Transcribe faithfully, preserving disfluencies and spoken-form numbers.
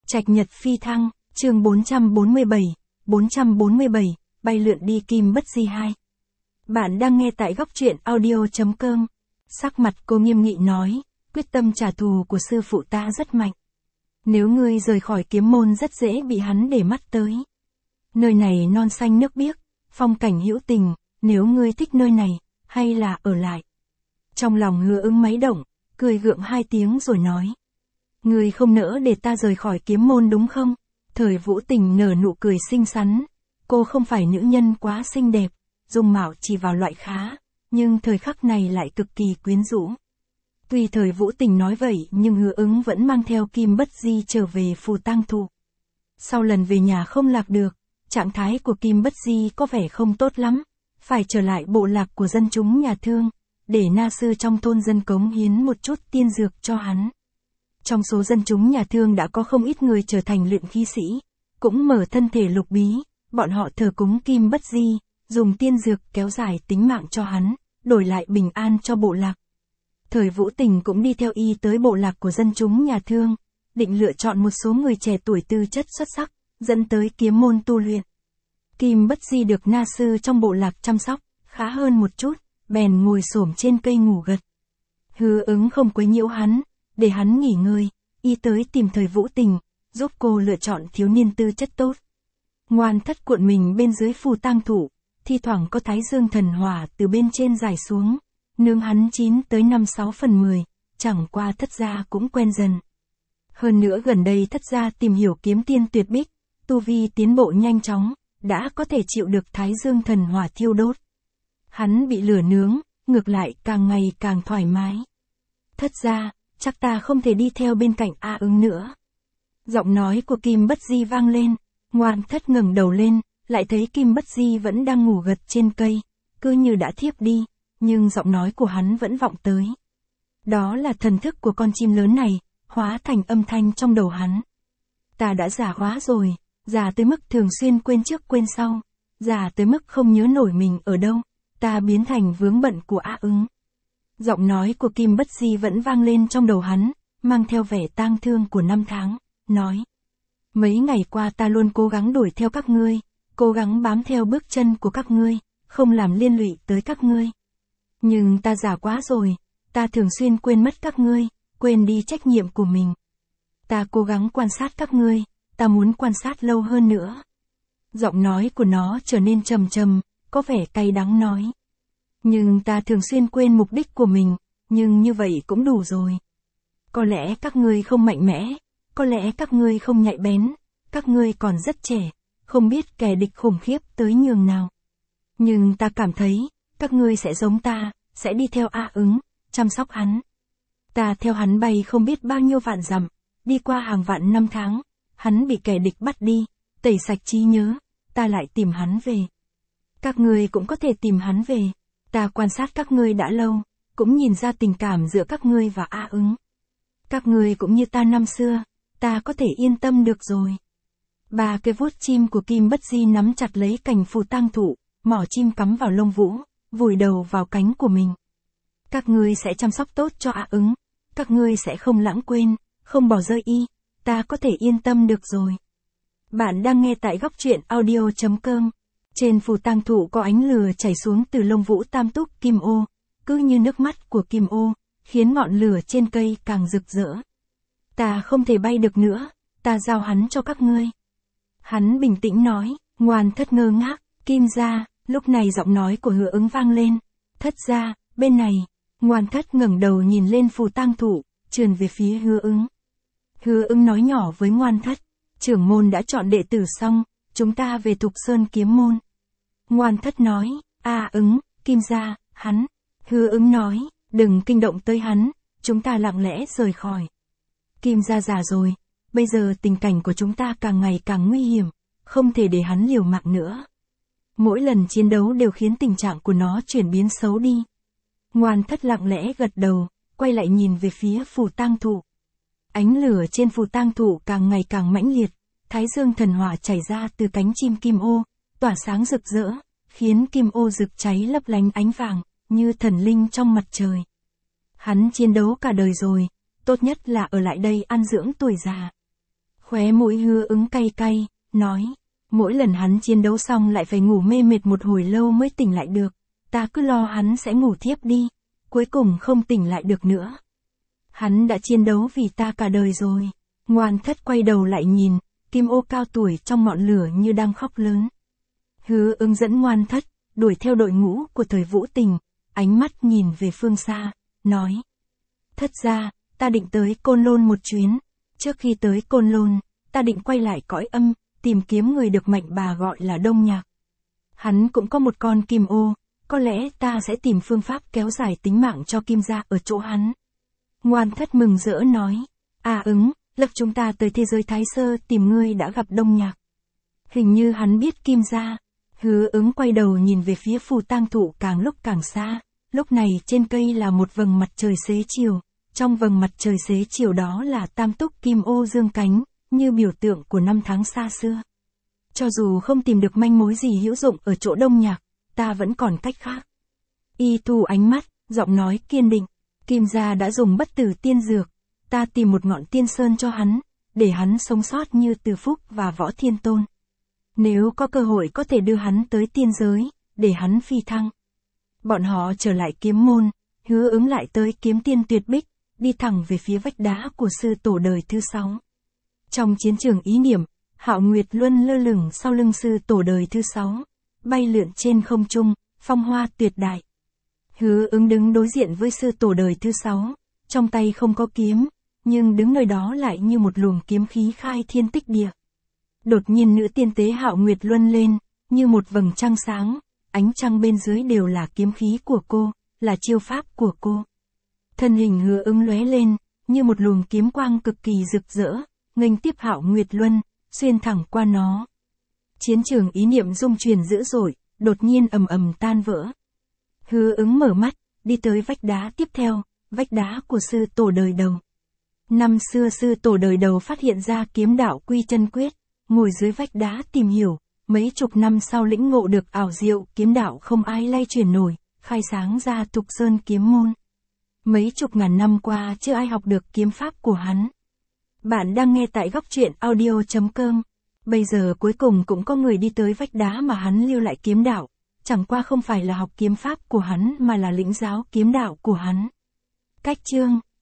Trạch nhật phi thăng, chương bốn trăm bốn mươi bảy, bốn trăm bốn mươi bảy, bay lượn đi Kim Bất Di hai. Bạn đang nghe tại góc truyện audio chấm com. Sắc mặt cô nghiêm nghị nói, quyết tâm trả thù của sư phụ ta rất mạnh. Nếu ngươi rời khỏi kiếm môn rất dễ bị hắn để mắt tới. Nơi này non xanh nước biếc, phong cảnh hữu tình, nếu ngươi thích nơi này, hay là ở lại. Trong lòng Hứa Ứng máy động, cười gượng hai tiếng rồi nói. Ngươi không nỡ để ta rời khỏi kiếm môn đúng không? Thời Vũ Tình nở nụ cười xinh xắn. Cô không phải nữ nhân quá xinh đẹp, dung mạo chỉ vào loại khá, nhưng thời khắc này lại cực kỳ quyến rũ. Tuy Thời Vũ Tình nói vậy nhưng Hứa Ứng vẫn mang theo Kim Bất Di trở về Phù Tang Thụ. Sau lần về nhà không lạc được, trạng thái của Kim Bất Di có vẻ không tốt lắm, phải trở lại bộ lạc của dân chúng nhà Thương, để na sư trong thôn dân cống hiến một chút tiên dược cho hắn. Trong số dân chúng nhà Thương đã có không ít người trở thành luyện khí sĩ, cũng mở thân thể lục bí, bọn họ thờ cúng Kim Bất Di, dùng tiên dược kéo dài tính mạng cho hắn, đổi lại bình an cho bộ lạc. Thời Vũ Tình cũng đi theo y tới bộ lạc của dân chúng nhà Thương, định lựa chọn một số người trẻ tuổi tư chất xuất sắc, dẫn tới kiếm môn tu luyện. Kim Bất Di được na sư trong bộ lạc chăm sóc, khá hơn một chút, bèn ngồi xổm trên cây ngủ gật. Hứa Ứng không quấy nhiễu hắn, để hắn nghỉ ngơi, y tới tìm Thời Vũ Tình, giúp cô lựa chọn thiếu niên tư chất tốt. Ngoan Thất cuộn mình bên dưới Phù Tang Thụ, thi thoảng có thái dương thần hỏa từ bên trên rải xuống, nướng hắn chín tới năm sáu phần mười, chẳng qua Thất gia cũng quen dần. Hơn nữa gần đây Thất gia tìm hiểu kiếm tiên tuyệt bích, tu vi tiến bộ nhanh chóng, đã có thể chịu được thái dương thần hỏa thiêu đốt. Hắn bị lửa nướng, ngược lại càng ngày càng thoải mái. Thất gia, chắc ta không thể đi theo bên cạnh A Ứng nữa. Giọng nói của Kim Bất Di vang lên, Ngoan Thất ngẩng đầu lên, lại thấy Kim Bất Di vẫn đang ngủ gật trên cây, cứ như đã thiếp đi, nhưng giọng nói của hắn vẫn vọng tới. Đó là thần thức của con chim lớn này, hóa thành âm thanh trong đầu hắn. Ta đã già quá rồi, già tới mức thường xuyên quên trước quên sau, già tới mức không nhớ nổi mình ở đâu, ta biến thành vướng bận của A Ứng. Giọng nói của Kim Bất Di vẫn vang lên trong đầu hắn, mang theo vẻ tang thương của năm tháng, nói. Mấy ngày qua ta luôn cố gắng đuổi theo các ngươi, cố gắng bám theo bước chân của các ngươi, không làm liên lụy tới các ngươi. Nhưng ta già quá rồi, ta thường xuyên quên mất các ngươi, quên đi trách nhiệm của mình. Ta cố gắng quan sát các ngươi, ta muốn quan sát lâu hơn nữa. Giọng nói của nó trở nên trầm trầm, có vẻ cay đắng nói. Nhưng ta thường xuyên quên mục đích của mình, nhưng như vậy cũng đủ rồi. Có lẽ các ngươi không mạnh mẽ, có lẽ các ngươi không nhạy bén, các ngươi còn rất trẻ, không biết kẻ địch khủng khiếp tới nhường nào. Nhưng ta cảm thấy, các ngươi sẽ giống ta, sẽ đi theo A Ứng, chăm sóc hắn. Ta theo hắn bay không biết bao nhiêu vạn dặm, đi qua hàng vạn năm tháng, hắn bị kẻ địch bắt đi, tẩy sạch trí nhớ, ta lại tìm hắn về. Các ngươi cũng có thể tìm hắn về. Ta quan sát các ngươi đã lâu, cũng nhìn ra tình cảm giữa các ngươi và A Ứng. Các ngươi cũng như ta năm xưa, ta có thể yên tâm được rồi. Ba cái vuốt chim của Kim Bất Di nắm chặt lấy cành Phù Tang Thụ, mỏ chim cắm vào lông vũ, vùi đầu vào cánh của mình. Các ngươi sẽ chăm sóc tốt cho A Ứng, các ngươi sẽ không lãng quên, không bỏ rơi y, ta có thể yên tâm được rồi. Bạn đang nghe tại góc truyện audio chấm com. Trên Phù Tang Thụ có ánh lửa chảy xuống từ lông vũ tam túc kim ô, cứ như nước mắt của kim ô, khiến ngọn lửa trên cây càng rực rỡ. Ta không thể bay được nữa, ta giao hắn cho các ngươi. Hắn bình tĩnh nói. Ngoan Thất ngơ ngác, Kim gia, lúc này giọng nói của Hứa Ứng vang lên. Thất gia, bên này. Ngoan Thất ngẩng đầu nhìn lên Phù Tang Thụ, trườn về phía Hứa Ứng. Hứa Ứng nói nhỏ với Ngoan Thất, trưởng môn đã chọn đệ tử xong, chúng ta về Thục Sơn kiếm môn. Ngoan Thất nói, A Ứng, Kim gia, hắn. Hứa Ứng nói, đừng kinh động tới hắn, chúng ta lặng lẽ rời khỏi. Kim gia già rồi, bây giờ tình cảnh của chúng ta càng ngày càng nguy hiểm, không thể để hắn liều mạng nữa. Mỗi lần chiến đấu đều khiến tình trạng của nó chuyển biến xấu đi. Ngoan Thất lặng lẽ gật đầu, quay lại nhìn về phía Phù Tang Thụ. Ánh lửa trên Phù Tang Thụ càng ngày càng mãnh liệt, thái dương thần hỏa chảy ra từ cánh chim kim ô, tỏa sáng rực rỡ, khiến kim ô rực cháy lấp lánh ánh vàng, như thần linh trong mặt trời. Hắn chiến đấu cả đời rồi, tốt nhất là ở lại đây ăn dưỡng tuổi già. Khóe mũi Hứa Ứng cay cay, nói. Mỗi lần hắn chiến đấu xong lại phải ngủ mê mệt một hồi lâu mới tỉnh lại được. Ta cứ lo hắn sẽ ngủ thiếp đi. Cuối cùng không tỉnh lại được nữa. Hắn đã chiến đấu vì ta cả đời rồi. Ngoan Thất quay đầu lại nhìn, Kim Ô cao tuổi trong ngọn lửa như đang khóc lớn. Hứa Ứng dẫn Ngoan Thất, đuổi theo đội ngũ của Thời Vũ Tình, ánh mắt nhìn về phương xa, nói. Thất gia, ta định tới Côn Lôn một chuyến. Trước khi tới Côn Lôn, ta định quay lại cõi âm, tìm kiếm người được Mạnh Bà gọi là Đông Nhạc. Hắn cũng có một con Kim Ô, có lẽ ta sẽ tìm phương pháp kéo dài tính mạng cho Kim gia ở chỗ hắn. Ngoan Thất mừng rỡ nói. À Ứng, lúc chúng ta tới thế giới Thái Sơ tìm ngươi đã gặp Đông Nhạc. Hình như hắn biết Kim gia. Hứa Ứng quay đầu nhìn về phía phù tang thụ càng lúc càng xa. Lúc này trên cây là một vầng mặt trời xế chiều. Trong vầng mặt trời xế chiều đó là tam túc Kim Ô dương cánh, như biểu tượng của năm tháng xa xưa. Cho dù không tìm được manh mối gì hữu dụng ở chỗ Đông Nhạc, ta vẫn còn cách khác. Y thu ánh mắt, giọng nói kiên định. Kim gia đã dùng bất tử tiên dược. Ta tìm một ngọn tiên sơn cho hắn, để hắn sống sót như Từ Phúc và Võ Thiên Tôn. Nếu có cơ hội có thể đưa hắn tới tiên giới, để hắn phi thăng. Bọn họ trở lại kiếm môn, Hứa Ứng lại tới kiếm tiên tuyệt bích, đi thẳng về phía vách đá của sư tổ đời thứ sáu. Trong chiến trường ý niệm, Hạo Nguyệt Luân lơ lửng sau lưng sư tổ đời thứ sáu, bay lượn trên không trung, phong hoa tuyệt đại. Hứa Ứng đứng đối diện với sư tổ đời thứ sáu, trong tay không có kiếm, nhưng đứng nơi đó lại như một luồng kiếm khí khai thiên tích địa. Đột nhiên nữ tiên tế Hạo Nguyệt Luân lên, như một vầng trăng sáng, ánh trăng bên dưới đều là kiếm khí của cô, là chiêu pháp của cô. Thân hình Hứa Ứng lóe lên, như một luồng kiếm quang cực kỳ rực rỡ, nghênh tiếp Hạo Nguyệt Luân, xuyên thẳng qua nó. Chiến trường ý niệm rung chuyển dữ dội, đột nhiên ầm ầm tan vỡ. Hứa Ứng mở mắt, đi tới vách đá tiếp theo, vách đá của sư tổ đời đầu. Năm xưa sư tổ đời đầu phát hiện ra kiếm đạo Quy Chân Quyết, ngồi dưới vách đá tìm hiểu, mấy chục năm sau lĩnh ngộ được ảo diệu kiếm đạo không ai lay chuyển nổi, khai sáng ra Thục Sơn kiếm môn. Mấy chục ngàn năm qua chưa ai học được kiếm pháp của hắn. Bạn đang nghe tại góc truyện audio chấm com. Bây giờ cuối cùng cũng có người đi tới vách đá mà hắn lưu lại kiếm đạo. Chẳng qua không phải là học kiếm pháp của hắn mà là lĩnh giáo kiếm đạo của hắn. Cách chương